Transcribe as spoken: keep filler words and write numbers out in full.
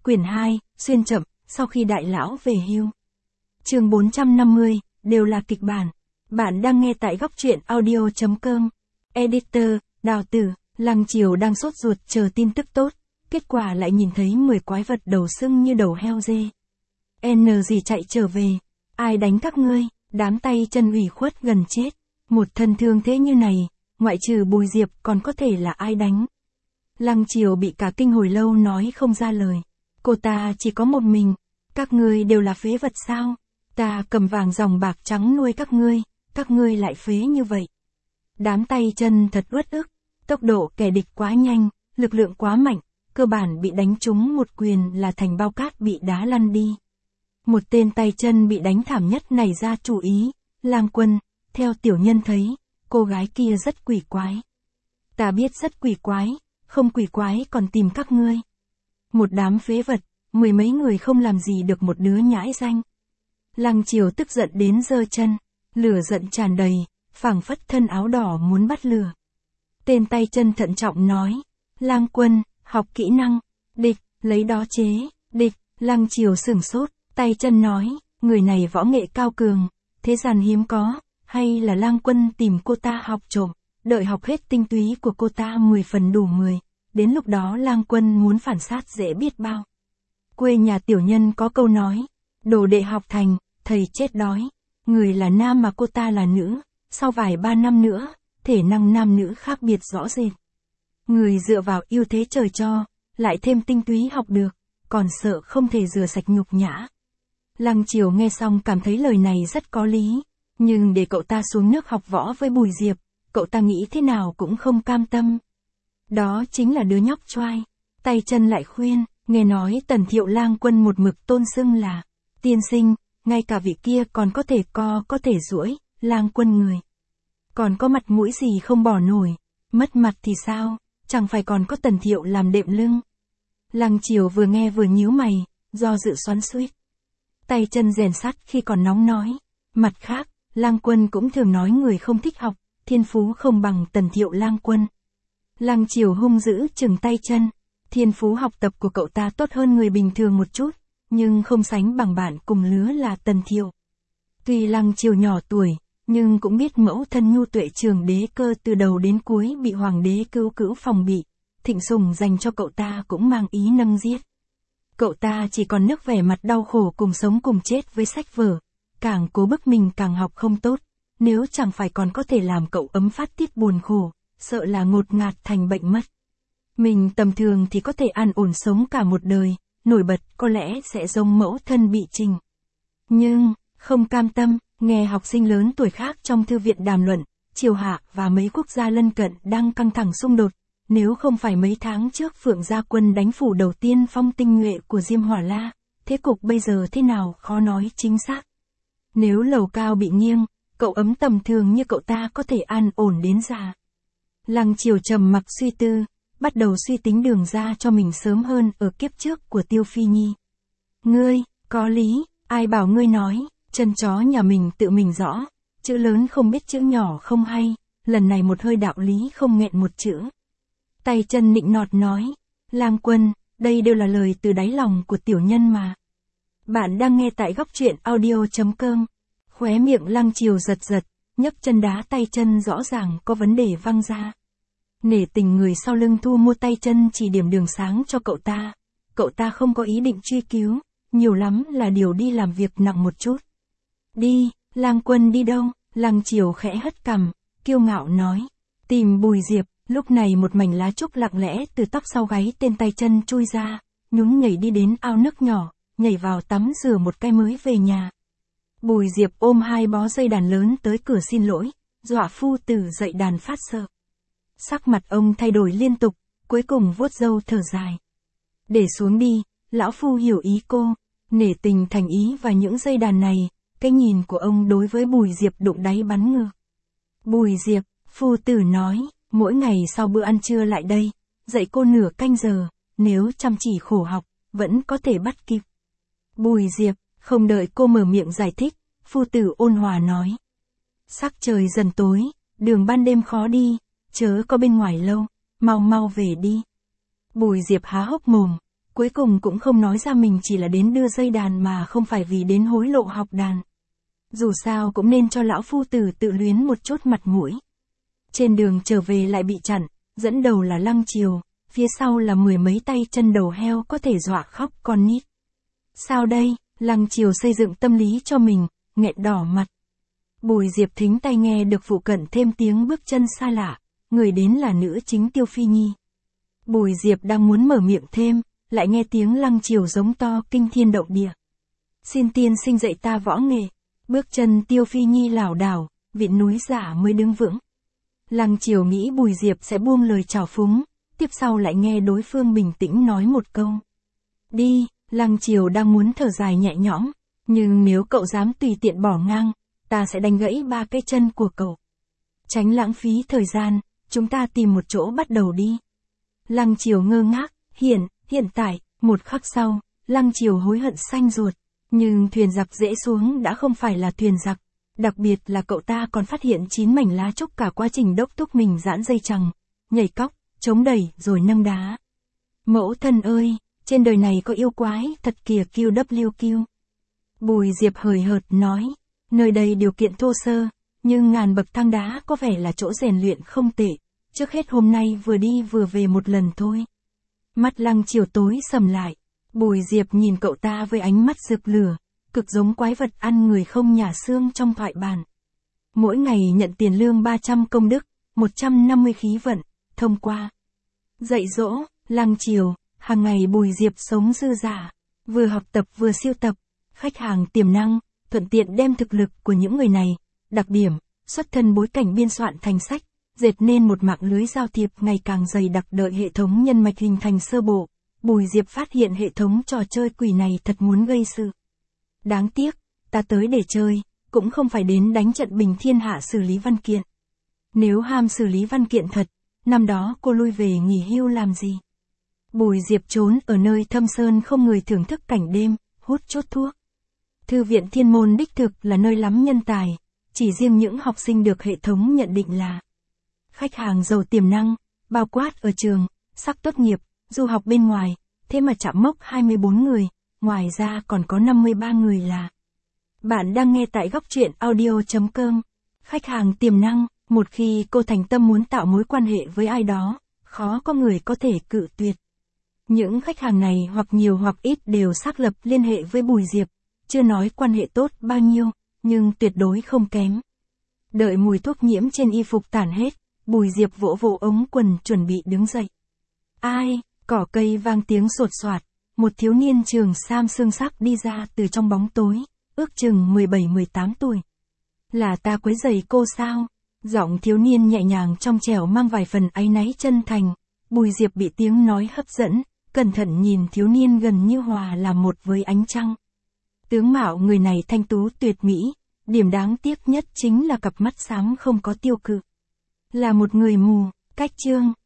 Quyển hai, xuyên chậm, sau khi đại lão về hưu. Chương bốn trăm năm mươi, đều là kịch bản. Bạn đang nghe tại góc truyện audio chấm com. Editor, Đào Tử, Lăng Chiều đang sốt ruột chờ tin tức tốt, kết quả lại nhìn thấy mười quái vật đầu sưng như đầu heo dê. N gì chạy trở về, ai đánh các ngươi, đám tay chân ủy khuất gần chết, một thân thương thế như này, ngoại trừ Bùi Diệp còn có thể là ai đánh. Lăng Chiều bị cả kinh hồi lâu nói không ra lời. Cô ta chỉ có một mình, các ngươi đều là phế vật sao? Ta cầm vàng ròng bạc trắng nuôi các ngươi, các ngươi lại phế như vậy. Đám tay chân thật uất ức, tốc độ kẻ địch quá nhanh, lực lượng quá mạnh, cơ bản bị đánh trúng một quyền là thành bao cát bị đá lăn đi. Một tên tay chân bị đánh thảm nhất nảy ra chủ ý, Lang Quân, theo tiểu nhân thấy, cô gái kia rất quỷ quái. Ta biết rất quỷ quái, không quỷ quái còn tìm các ngươi. Một đám phế vật, mười mấy người không làm gì được một đứa nhãi danh. Lăng Chiều tức giận đến giơ chân, lửa giận tràn đầy, phảng phất thân áo đỏ muốn bắt lửa. Tên tay chân thận trọng nói, Lang Quân, học kỹ năng, địch, lấy đó chế, địch. Lăng Chiều sửng sốt, tay chân nói, người này võ nghệ cao cường, thế gian hiếm có, hay là Lang Quân tìm cô ta học trộm, đợi học hết tinh túy của cô ta mười phần đủ mười, đến lúc đó Lang Quân muốn phản sát dễ biết bao. Quê nhà tiểu nhân có câu nói, đồ đệ học thành, thầy chết đói, người là nam mà cô ta là nữ, sau vài ba năm nữa, thể năng nam nữ khác biệt rõ rệt. Người dựa vào ưu thế trời cho, lại thêm tinh túy học được, còn sợ không thể rửa sạch nhục nhã. Lăng Chiều nghe xong cảm thấy lời này rất có lý, nhưng để cậu ta xuống nước học võ với Bùi Diệp, cậu ta nghĩ thế nào cũng không cam tâm. Đó chính là đứa nhóc choai. Tay chân lại khuyên, nghe nói Tần Thiệu Lang Quân một mực tôn xưng là tiên sinh, ngay cả vị kia còn có thể co có thể duỗi, Lang Quân người. Còn có mặt mũi gì không bỏ nổi, mất mặt thì sao, chẳng phải còn có Tần Thiệu làm đệm lưng. Lăng Chiều vừa nghe vừa nhíu mày, do dự xoắn xuýt. Tay chân rèn sắt khi còn nóng nói. Mặt khác, Lang Quân cũng thường nói người không thích học, thiên phú không bằng Tần Thiệu Lang Quân. Lăng Chiều hung dữ chừng tay chân. Thiên phú học tập của cậu ta tốt hơn người bình thường một chút, nhưng không sánh bằng bạn cùng lứa là Tần Thiệu. Tuy Lăng Chiều nhỏ tuổi, nhưng cũng biết mẫu thân nhu tuệ Trường Đế Cơ từ đầu đến cuối bị hoàng đế cứu cữu phòng bị, thịnh sủng dành cho cậu ta cũng mang ý nâng giết. Cậu ta chỉ còn nước vẻ mặt đau khổ cùng sống cùng chết với sách vở, càng cố bức mình càng học không tốt, nếu chẳng phải còn có thể làm cậu ấm phát tiết buồn khổ, sợ là ngột ngạt thành bệnh mất. Mình tầm thường thì có thể an ổn sống cả một đời, nổi bật có lẽ sẽ giống mẫu thân bị Trình. Nhưng, không cam tâm, nghe học sinh lớn tuổi khác trong thư viện đàm luận, Triều Hạ và mấy quốc gia lân cận đang căng thẳng xung đột, nếu không phải mấy tháng trước Phượng Gia Quân đánh phủ đầu tiên phong tinh nhuệ của Diêm Hỏa La, thế cục bây giờ thế nào khó nói chính xác. Nếu lầu cao bị nghiêng, cậu ấm tầm thường như cậu ta có thể an ổn đến già. Lăng Chiều trầm mặc suy tư, bắt đầu suy tính đường ra cho mình sớm hơn ở kiếp trước của Tiêu Phi Nhi. Ngươi, có lý, ai bảo ngươi nói, chân chó nhà mình tự mình rõ, chữ lớn không biết chữ nhỏ không hay, lần này một hơi đạo lý không nghẹn một chữ. Tay chân nịnh nọt nói, Lang Quân, đây đều là lời từ đáy lòng của tiểu nhân mà. Bạn đang nghe tại góc truyện audio chấm com. Khóe miệng Lăng Chiều giật giật, nhấc chân đá tay chân rõ ràng có vấn đề văng ra. Nể tình người sau lưng thu mua tay chân chỉ điểm đường sáng cho cậu ta. Cậu ta không có ý định truy cứu, nhiều lắm là điều đi làm việc nặng một chút. Đi, Lang Quân đi đâu? Lăng Chiều khẽ hất cằm, kiêu ngạo nói. Tìm Bùi Diệp. Lúc này một mảnh lá trúc lặng lẽ từ tóc sau gáy tên tay chân chui ra, nhún nhảy đi đến ao nước nhỏ, nhảy vào tắm rửa một cái mới về nhà. Bùi Diệp ôm hai bó dây đàn lớn tới cửa xin lỗi, dọa phu tử dậy đàn phát sợ. Sắc mặt ông thay đổi liên tục, cuối cùng vuốt râu thở dài. Để xuống đi, lão phu hiểu ý cô, nể tình thành ý và những dây đàn này, cái nhìn của ông đối với Bùi Diệp đụng đáy bắn ngược. Bùi Diệp, phu tử nói. Mỗi ngày sau bữa ăn trưa lại đây, dạy cô nửa canh giờ, nếu chăm chỉ khổ học, vẫn có thể bắt kịp. Bùi Diệp, không đợi cô mở miệng giải thích, phu tử ôn hòa nói. Sắc trời dần tối, đường ban đêm khó đi, chớ có bên ngoài lâu, mau mau về đi. Bùi Diệp há hốc mồm, Cuối cùng cũng không nói ra mình chỉ là đến đưa dây đàn mà không phải vì đến hối lộ học đàn. Dù sao cũng nên cho lão phu tử tự luyến một chút mặt mũi. Trên đường trở về lại bị chặn, dẫn đầu là Lăng Triều, phía sau là mười mấy tay chân đầu heo có thể dọa khóc con nít. Sao đây? Lăng Triều xây dựng tâm lý cho mình, nghẹn đỏ mặt. Bùi Diệp thính tai nghe được phụ cận thêm tiếng bước chân xa lạ, người đến là nữ chính Tiêu Phi Nhi. Bùi Diệp đang muốn mở miệng thêm, lại nghe tiếng Lăng Triều giống to kinh thiên động địa. Xin tiên sinh dạy ta võ nghệ. Bước chân Tiêu Phi Nhi lảo đảo, vịn núi giả mới đứng vững. Lăng Triều nghĩ Bùi Diệp sẽ buông lời trào phúng, tiếp sau lại nghe đối phương bình tĩnh nói một câu. Đi, Lăng Triều đang muốn thở dài nhẹ nhõm, nhưng nếu cậu dám tùy tiện bỏ ngang, ta sẽ đánh gãy ba cái chân của cậu. Tránh lãng phí thời gian, chúng ta tìm một chỗ bắt đầu đi. Lăng Triều ngơ ngác, hiện, hiện tại, một khắc sau, Lăng Triều hối hận xanh ruột. Nhưng thuyền giặc dễ xuống đã không phải là thuyền giặc, đặc biệt là cậu ta còn phát hiện chín mảnh lá trúc cả quá trình đốc thúc mình giãn dây chằng, nhảy cóc, chống đẩy rồi nâng đá. Mẫu thân ơi, trên đời này có yêu quái thật kìa kiu vê kép kiu. Bùi Diệp hời hợt nói, nơi đây điều kiện thô sơ, nhưng ngàn bậc thang đá có vẻ là chỗ rèn luyện không tệ, trước hết hôm nay vừa đi vừa về một lần thôi. Mắt Lăng Triều tối sầm lại. Bùi Diệp nhìn cậu ta với ánh mắt rực lửa, cực giống quái vật ăn người không nhả xương trong thoại bản. Mỗi ngày nhận tiền lương ba trăm công đức, một trăm năm mươi khí vận, thông qua. Dạy dỗ, Lăng Triều, hàng ngày Bùi Diệp sống dư giả, vừa học tập vừa siêu tập, khách hàng tiềm năng, thuận tiện đem thực lực của những người này, đặc điểm, xuất thân bối cảnh biên soạn thành sách, dệt nên một mạng lưới giao thiệp ngày càng dày đặc đợi hệ thống nhân mạch hình thành sơ bộ. Bùi Diệp phát hiện hệ thống trò chơi quỷ này thật muốn gây sự. Đáng tiếc, ta tới để chơi, cũng không phải đến đánh trận bình thiên hạ xử lý văn kiện. Nếu ham xử lý văn kiện thật, năm đó cô lui về nghỉ hưu làm gì? Bùi Diệp trốn ở nơi thâm sơn không người thưởng thức cảnh đêm, hút chốt thuốc. Thư viện Thiên Môn đích thực là nơi lắm nhân tài, chỉ riêng những học sinh được hệ thống nhận định là khách hàng giàu tiềm năng, bao quát ở trường, sắp tốt nghiệp, du học bên ngoài, thế mà chạm mốc hai mươi bốn người, ngoài ra còn có năm mươi ba người là. Bạn đang nghe tại góc truyện audio chấm com. Khách hàng tiềm năng, một khi cô thành tâm muốn tạo mối quan hệ với ai đó, khó có người có thể cự tuyệt. Những khách hàng này hoặc nhiều hoặc ít đều xác lập liên hệ với Bùi Diệp, chưa nói quan hệ tốt bao nhiêu, nhưng tuyệt đối không kém. Đợi mùi thuốc nhiễm trên y phục tản hết, Bùi Diệp vỗ vỗ ống quần chuẩn bị đứng dậy. Ai? Cỏ cây vang tiếng sột soạt, một thiếu niên trường sam xương sắc đi ra từ trong bóng tối, ước chừng mười bảy mười tám tuổi. Là ta quấy rầy cô sao? Giọng thiếu niên nhẹ nhàng trong trẻo mang vài phần áy náy chân thành. Bùi Diệp bị tiếng nói hấp dẫn, cẩn thận nhìn thiếu niên gần như hòa là một với ánh trăng. Tướng mạo người này thanh tú tuyệt mỹ, điểm đáng tiếc nhất chính là cặp mắt sáng không có tiêu cự. Là một người mù, cách chương.